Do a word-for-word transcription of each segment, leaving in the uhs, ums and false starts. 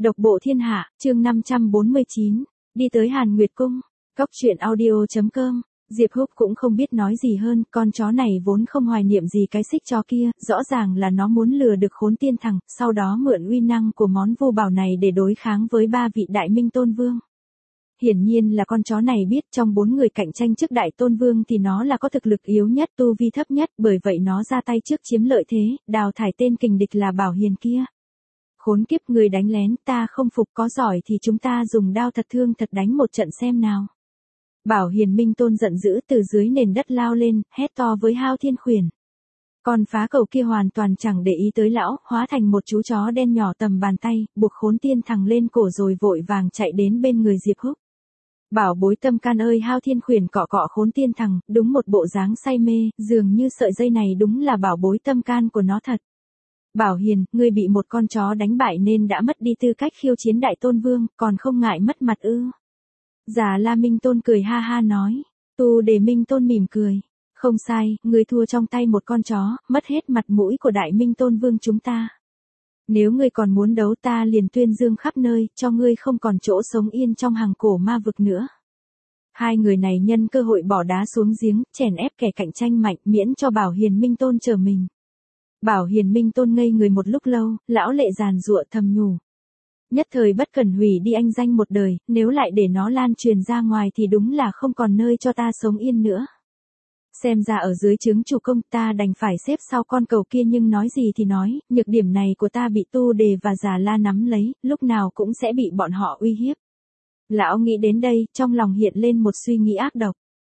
Độc bộ thiên hạ, chương năm trăm bốn mươi chín, đi tới Hàn Nguyệt Cung. Cóc truyện audio chấm com. Diệp Húc cũng không biết nói gì hơn, con chó này vốn không hoài niệm gì cái xích chó kia, rõ ràng là nó muốn lừa được Khốn Tiên Thằng, sau đó mượn uy năng của món vô bảo này để đối kháng với ba vị Đại Minh Tôn Vương. Hiển nhiên là con chó này biết trong bốn người cạnh tranh trước Đại Tôn Vương thì nó là có thực lực yếu nhất, tu vi thấp nhất, bởi vậy nó ra tay trước chiếm lợi thế, đào thải tên kình địch là Bảo Hiền kia. Khốn kiếp, người đánh lén, ta không phục, có giỏi thì chúng ta dùng đao thật thương thật đánh một trận xem nào. Bảo Hiền Minh Tôn giận dữ từ dưới nền đất lao lên, hét to với Hao Thiên Khuyển. Con phá cầu kia hoàn toàn chẳng để ý tới lão, hóa thành một chú chó đen nhỏ tầm bàn tay, buộc Khốn Tiên Thằng lên cổ rồi vội vàng chạy đến bên người Diệp Húc. Bảo bối tâm can ơi, Hao Thiên Khuyển cọ cọ Khốn Tiên Thằng, đúng một bộ dáng say mê, dường như sợi dây này đúng là bảo bối tâm can của nó thật. Bảo Hiền, ngươi bị một con chó đánh bại nên đã mất đi tư cách khiêu chiến Đại Tôn Vương, còn không ngại mất mặt ư? Già La Minh Tôn cười ha ha nói. Tu Đề Minh Tôn mỉm cười. Không sai, ngươi thua trong tay một con chó, mất hết mặt mũi của Đại Minh Tôn Vương chúng ta. Nếu ngươi còn muốn đấu ta liền tuyên dương khắp nơi, cho ngươi không còn chỗ sống yên trong hàng cổ ma vực nữa. Hai người này nhân cơ hội bỏ đá xuống giếng, chèn ép kẻ cạnh tranh mạnh, miễn cho Bảo Hiền Minh Tôn chờ mình. Bảo Hiền Minh Tôn ngây người một lúc lâu, lão lệ giàn giụa thầm nhủ. Nhất thời bất cần hủy đi anh danh một đời, nếu lại để nó lan truyền ra ngoài thì đúng là không còn nơi cho ta sống yên nữa. Xem ra ở dưới trướng chủ công ta đành phải xếp sau con cầu kia, nhưng nói gì thì nói, nhược điểm này của ta bị Tu Đề và Già La nắm lấy, lúc nào cũng sẽ bị bọn họ uy hiếp. Lão nghĩ đến đây, trong lòng hiện lên một suy nghĩ ác độc.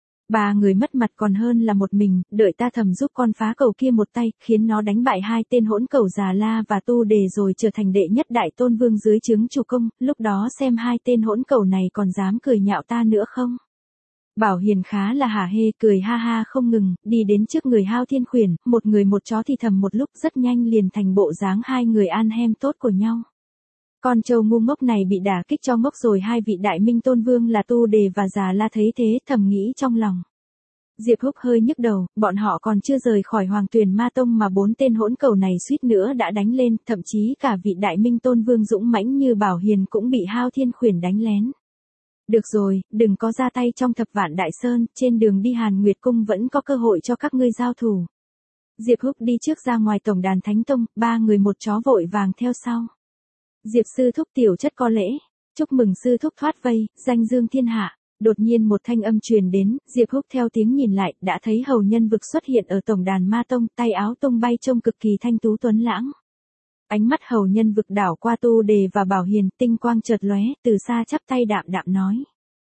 Ba người mất mặt còn hơn là một mình, đợi ta thầm giúp con phá cầu kia một tay, khiến nó đánh bại hai tên hỗn cầu Già La và Tu Đề rồi trở thành đệ nhất Đại Tôn Vương dưới trướng chủ công, lúc đó xem hai tên hỗn cầu này còn dám cười nhạo ta nữa không. Bảo Hiền khá là hả hê, cười ha ha không ngừng, đi đến trước người Hao Thiên Khuyển, một người một chó thì thầm một lúc, rất nhanh liền thành bộ dáng hai người an hem tốt của nhau. Con trâu ngu ngốc này bị đả kích cho ngốc rồi. Hai vị Đại Minh Tôn Vương là Tu Đề và Già La thấy thế thầm nghĩ trong lòng. Diệp Húc hơi nhức đầu, bọn họ còn chưa rời khỏi Hoàng Tuyền Ma Tông mà bốn tên hỗn cầu này suýt nữa đã đánh lên, thậm chí cả vị Đại Minh Tôn Vương dũng mãnh như Bảo Hiền cũng bị Hao Thiên Khuyển đánh lén. Được rồi, đừng có ra tay trong Thập Vạn Đại Sơn, trên đường đi Hàn Nguyệt Cung vẫn có cơ hội cho các ngươi giao thủ. Diệp Húc đi trước ra ngoài tổng đàn Thánh Tông, ba người một chó vội vàng theo sau. Diệp sư thúc tiểu chất có lễ, chúc mừng sư thúc thoát vây, danh dương thiên hạ. Đột nhiên một thanh âm truyền đến, Diệp Húc theo tiếng nhìn lại, đã thấy Hầu Nhân Vực xuất hiện ở tổng đàn Ma Tông, tay áo tung bay trông cực kỳ thanh tú tuấn lãng. Ánh mắt Hầu Nhân Vực đảo qua Tu Đề và Bảo Hiền, tinh quang chợt lóe, từ xa chắp tay đạm đạm nói.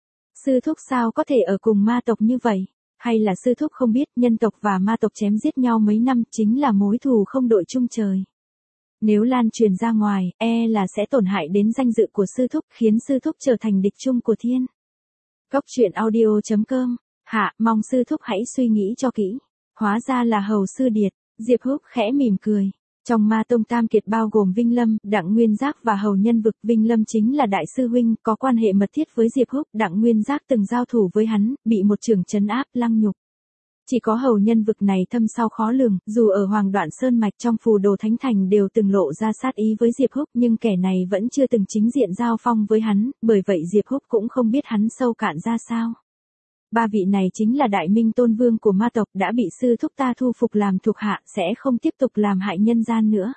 Sư thúc sao có thể ở cùng ma tộc như vậy? Hay là sư thúc không biết nhân tộc và ma tộc chém giết nhau mấy năm chính là mối thù không đội chung trời. Nếu lan truyền ra ngoài, e là sẽ tổn hại đến danh dự của sư thúc, khiến sư thúc trở thành địch chung của thiên. Cóc truyện audio chấm com. Hạ, mong sư thúc hãy suy nghĩ cho kỹ. Hóa ra là Hầu sư điệt. Diệp Húc khẽ mỉm cười. Trong Ma Tông tam kiệt bao gồm Vinh Lâm, Đặng Nguyên Giác và Hầu Nhân Vực. Vinh Lâm chính là đại sư huynh, có quan hệ mật thiết với Diệp Húc. Đặng Nguyên Giác từng giao thủ với hắn, bị một chưởng trấn áp lăng nhục. Chỉ có Hầu Nhân Vực này thâm sâu khó lường, dù ở Hoàng Đoạn Sơn Mạch trong Phù Đồ Thánh Thành đều từng lộ ra sát ý với Diệp Húc, nhưng kẻ này vẫn chưa từng chính diện giao phong với hắn, bởi vậy Diệp Húc cũng không biết hắn sâu cạn ra sao. Ba vị này chính là Đại Minh Tôn Vương của ma tộc, đã bị sư thúc ta thu phục làm thuộc hạ, sẽ không tiếp tục làm hại nhân gian nữa.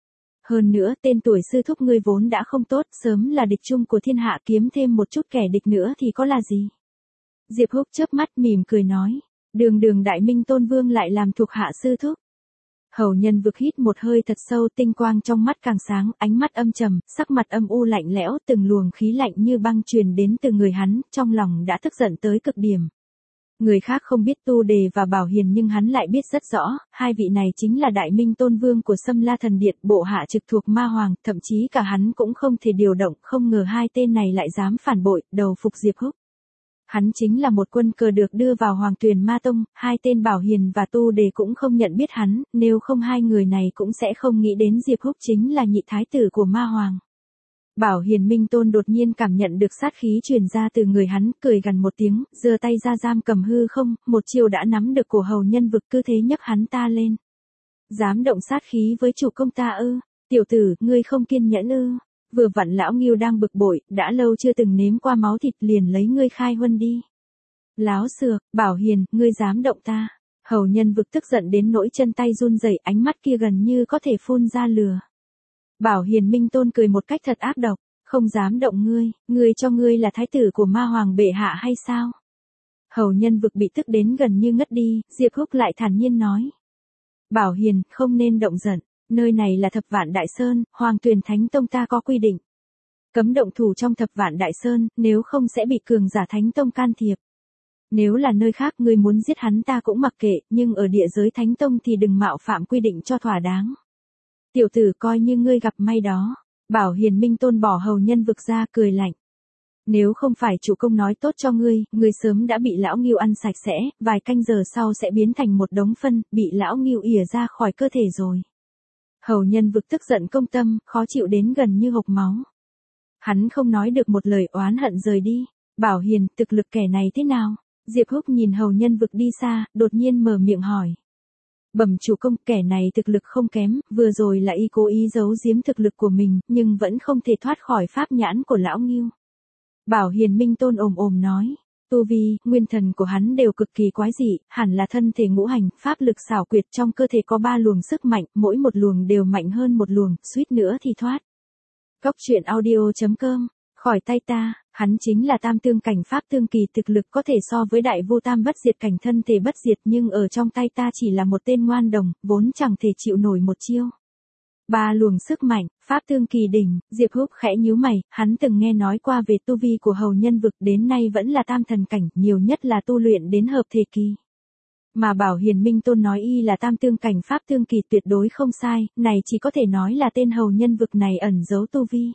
Hơn nữa, tên tuổi sư thúc ngươi vốn đã không tốt, sớm là địch chung của thiên hạ, kiếm thêm một chút kẻ địch nữa thì có là gì. Diệp Húc chớp mắt mỉm cười nói. Đường đường Đại Minh Tôn Vương lại làm thuộc hạ sư thúc. Hầu Nhân Vực hít một hơi thật sâu, tinh quang trong mắt càng sáng, ánh mắt âm trầm, sắc mặt âm u lạnh lẽo, từng luồng khí lạnh như băng truyền đến từ người hắn, trong lòng đã tức giận tới cực điểm. Người khác không biết Tu Đề và Bảo Hiền nhưng hắn lại biết rất rõ, hai vị này chính là Đại Minh Tôn Vương của Sâm La Thần Điện, bộ hạ trực thuộc Ma Hoàng, thậm chí cả hắn cũng không thể điều động, không ngờ hai tên này lại dám phản bội, đầu phục Diệp Húc. Hắn chính là một quân cờ được đưa vào Hoàng Tuyền Ma Tông, hai tên Bảo Hiền và Tu Đề cũng không nhận biết hắn, nếu không hai người này cũng sẽ không nghĩ đến Diệp Húc chính là nhị thái tử của Ma Hoàng. Bảo Hiền Minh Tôn đột nhiên cảm nhận được sát khí truyền ra từ người hắn, cười gằn một tiếng, giơ tay ra giam cầm hư không, một chiều đã nắm được cổ Hầu Nhân Vực, cứ thế nhấc hắn ta lên. Dám động sát khí với chủ công ta ư? Tiểu tử, ngươi không kiên nhẫn ư? Vừa vặn lão Ngưu đang bực bội, đã lâu chưa từng nếm qua máu thịt liền lấy ngươi khai huân đi. Láo xược, Bảo Hiền, ngươi dám động ta. Hầu Nhân Vực tức giận đến nỗi chân tay run rẩy, ánh mắt kia gần như có thể phun ra lửa. Bảo Hiền Minh Tôn cười một cách thật ác độc, không dám động ngươi, ngươi cho ngươi là thái tử của ma hoàng bệ hạ hay sao? Hầu Nhân Vực bị tức đến gần như ngất đi, Diệp Húc lại thản nhiên nói. Bảo Hiền, không nên động giận, nơi này là Thập Vạn Đại Sơn, Hoàng Tuyền Thánh Tông ta có quy định. Cấm động thủ trong Thập Vạn Đại Sơn, nếu không sẽ bị cường giả Thánh Tông can thiệp. Nếu là nơi khác ngươi muốn giết hắn ta cũng mặc kệ, nhưng ở địa giới Thánh Tông thì đừng mạo phạm quy định cho thỏa đáng. Tiểu tử coi như ngươi gặp may đó. Bảo Hiền Minh Tôn bỏ Hầu Nhân Vực ra cười lạnh. Nếu không phải chủ công nói tốt cho ngươi, ngươi sớm đã bị lão Ngưu ăn sạch sẽ, vài canh giờ sau sẽ biến thành một đống phân, bị lão Ngưu ỉa ra khỏi cơ thể rồi. Hầu Nhân Vực tức giận công tâm, khó chịu đến gần như hộc máu. Hắn không nói được một lời oán hận rời đi. Bảo Hiền, thực lực kẻ này thế nào? Diệp Húc nhìn Hầu Nhân Vực đi xa, đột nhiên mở miệng hỏi. Bẩm chủ công, kẻ này thực lực không kém, vừa rồi là y cố ý giấu giếm thực lực của mình, nhưng vẫn không thể thoát khỏi pháp nhãn của lão Ngưu. Bảo Hiền Minh Tôn ồm ồm nói, tu vi, nguyên thần của hắn đều cực kỳ quái dị, hẳn là thân thể ngũ hành, pháp lực xảo quyệt, trong cơ thể có ba luồng sức mạnh, mỗi một luồng đều mạnh hơn một luồng, suýt nữa thì thoát. Cốc truyện audio chấm com, khỏi tay ta, hắn chính là tam tương cảnh pháp tương kỳ, thực lực có thể so với đại vô tam bất diệt cảnh thân thể bất diệt, nhưng ở trong tay ta chỉ là một tên ngoan đồng, vốn chẳng thể chịu nổi một chiêu. Ba luồng sức mạnh, pháp tương kỳ đỉnh. Diệp Húc khẽ nhíu mày, hắn từng nghe nói qua về tu vi của Hầu Nhân Vực, đến nay vẫn là tam thần cảnh, nhiều nhất là tu luyện đến hợp thể kỳ. Mà Bảo Hiền Minh Tôn nói y là tam tương cảnh pháp tương kỳ, tuyệt đối không sai, này chỉ có thể nói là tên Hầu Nhân Vực này ẩn giấu tu vi.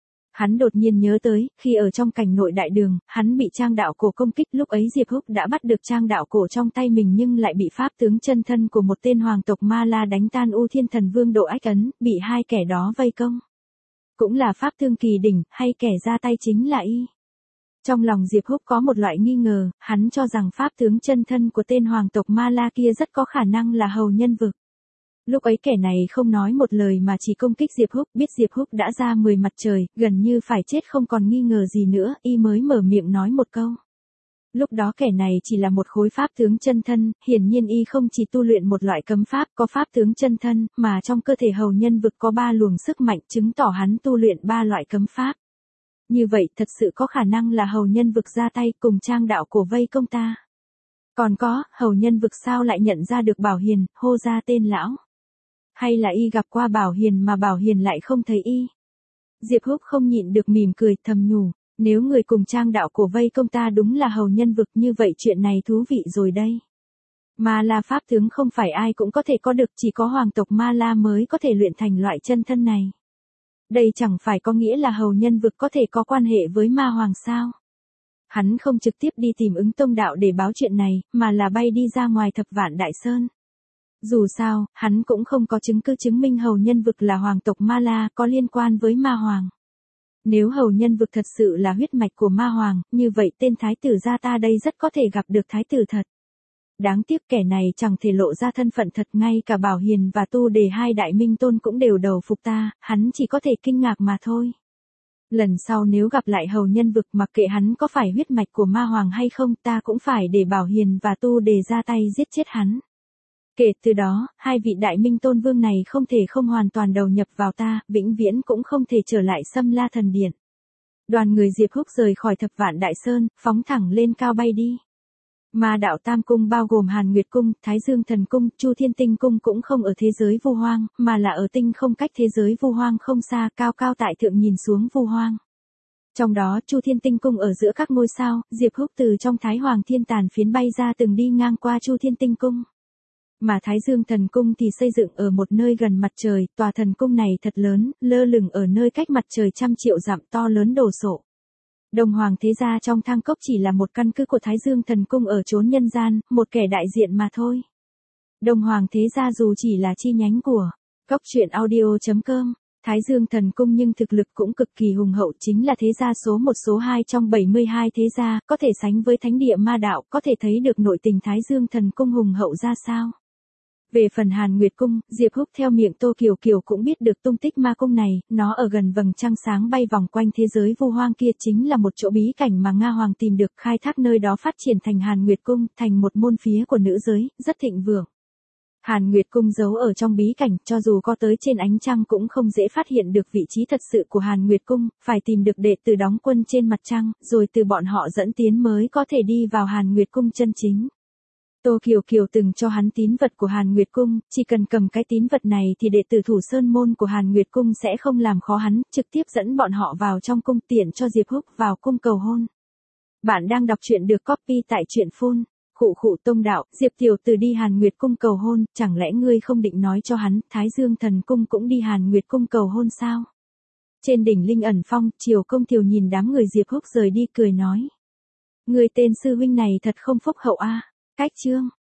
Hắn đột nhiên nhớ tới, khi ở trong cảnh nội đại đường, hắn bị trang đạo cổ công kích, lúc ấy Diệp Húc đã bắt được trang đạo cổ trong tay mình nhưng lại bị pháp tướng chân thân của một tên hoàng tộc Ma La đánh tan U Thiên Thần Vương Độ Ách Ấn, bị hai kẻ đó vây công. Cũng là pháp tương kỳ đỉnh, hay kẻ ra tay chính là y. Trong lòng Diệp Húc có một loại nghi ngờ, hắn cho rằng pháp tướng chân thân của tên hoàng tộc Ma La kia rất có khả năng là Hầu Nhân Vực. Lúc ấy kẻ này không nói một lời mà chỉ công kích Diệp Húc, biết Diệp Húc đã ra mười mặt trời, gần như phải chết không còn nghi ngờ gì nữa, y mới mở miệng nói một câu. Lúc đó kẻ này chỉ là một khối pháp tướng chân thân, hiển nhiên y không chỉ tu luyện một loại cấm pháp có pháp tướng chân thân, mà trong cơ thể Hầu Nhân Vực có ba luồng sức mạnh, chứng tỏ hắn tu luyện ba loại cấm pháp. Như vậy thật sự có khả năng là Hầu Nhân Vực ra tay cùng trang đạo cổ vây công ta. Còn có, Hầu Nhân Vực sao lại nhận ra được Bảo Hiền, hô ra tên lão? Hay là y gặp qua Bảo Hiền mà Bảo Hiền lại không thấy y? Diệp Húc không nhịn được mỉm cười thầm nhủ, nếu người cùng trang đạo cổ vây công ta đúng là Hầu Nhân Vực, như vậy chuyện này thú vị rồi đây. Ma La pháp tướng không phải ai cũng có thể có được, chỉ có hoàng tộc Ma La mới có thể luyện thành loại chân thân này. Đây chẳng phải có nghĩa là Hầu Nhân Vực có thể có quan hệ với ma hoàng sao? Hắn không trực tiếp đi tìm Ứng Tông Đạo để báo chuyện này, mà là bay đi ra ngoài Thập Vạn Đại Sơn. Dù sao, hắn cũng không có chứng cứ chứng minh Hầu Nhân Vực là hoàng tộc Ma La có liên quan với ma hoàng. Nếu Hầu Nhân Vực thật sự là huyết mạch của ma hoàng, như vậy tên thái tử gia ta đây rất có thể gặp được thái tử thật. Đáng tiếc kẻ này chẳng thể lộ ra thân phận thật, ngay cả Bảo Hiền và Tu Đề hai đại minh tôn cũng đều đầu phục ta, hắn chỉ có thể kinh ngạc mà thôi. Lần sau nếu gặp lại Hầu Nhân Vực, mặc kệ hắn có phải huyết mạch của ma hoàng hay không, ta cũng phải để Bảo Hiền và Tu Đề ra tay giết chết hắn. Kể từ đó, hai vị đại minh tôn vương này không thể không hoàn toàn đầu nhập vào ta, vĩnh viễn cũng không thể trở lại Xâm La Thần Điện. Đoàn người Diệp Húc rời khỏi Thập Vạn Đại Sơn, phóng thẳng lên cao bay đi. Ma đạo Tam Cung bao gồm Hàn Nguyệt Cung, Thái Dương Thần Cung, Chu Thiên Tinh Cung cũng không ở thế giới Vu Hoang, mà là ở tinh không cách thế giới Vu Hoang không xa, cao cao tại thượng nhìn xuống Vu Hoang. Trong đó Chu Thiên Tinh Cung ở giữa các ngôi sao, Diệp Húc từ trong Thái Hoàng Thiên Tàn phiến bay ra từng đi ngang qua Chu Thiên Tinh Cung. Mà Thái Dương Thần Cung thì xây dựng ở một nơi gần mặt trời, tòa thần cung này thật lớn, lơ lửng ở nơi cách mặt trời trăm triệu dặm, to lớn đồ sộ. Đồng Hoàng Thế Gia trong Thang Cốc chỉ là một căn cứ của Thái Dương Thần Cung ở chốn nhân gian, một kẻ đại diện mà thôi. Đồng Hoàng Thế Gia dù chỉ là chi nhánh của Cốc truyện audio chấm com, Thái Dương Thần Cung nhưng thực lực cũng cực kỳ hùng hậu, chính là thế gia số một số hai trong bảy mươi hai thế gia, có thể sánh với thánh địa ma đạo, có thể thấy được nội tình Thái Dương Thần Cung hùng hậu ra sao. Về phần Hàn Nguyệt Cung, Diệp Húc theo miệng Tô Kiều Kiều cũng biết được tung tích ma cung này, nó ở gần vầng trăng sáng bay vòng quanh thế giới vu hoang kia, chính là một chỗ bí cảnh mà Nga Hoàng tìm được, khai thác nơi đó phát triển thành Hàn Nguyệt Cung, thành một môn phái của nữ giới, rất thịnh vượng. Hàn Nguyệt Cung giấu ở trong bí cảnh, cho dù có tới trên ánh trăng cũng không dễ phát hiện được vị trí thật sự của Hàn Nguyệt Cung, phải tìm được đệ tử đóng quân trên mặt trăng, rồi từ bọn họ dẫn tiến mới có thể đi vào Hàn Nguyệt Cung chân chính. Tô Kiều Kiều từng cho hắn tín vật của Hàn Nguyệt Cung, chỉ cần cầm cái tín vật này thì đệ tử Thủ Sơn môn của Hàn Nguyệt Cung sẽ không làm khó hắn, trực tiếp dẫn bọn họ vào trong cung, tiện cho Diệp Húc vào cung cầu hôn. Bạn đang đọc truyện được copy tại truyện phun. Khụ khụ Tông đạo, Diệp tiểu tử đi Hàn Nguyệt Cung cầu hôn, chẳng lẽ ngươi không định nói cho hắn, Thái Dương Thần Cung cũng đi Hàn Nguyệt Cung cầu hôn sao? Trên đỉnh Linh Ẩn Phong, Triều Công Thiều nhìn đám người Diệp Húc rời đi cười nói. Người tên sư huynh này thật không phúc hậu a. Cách chương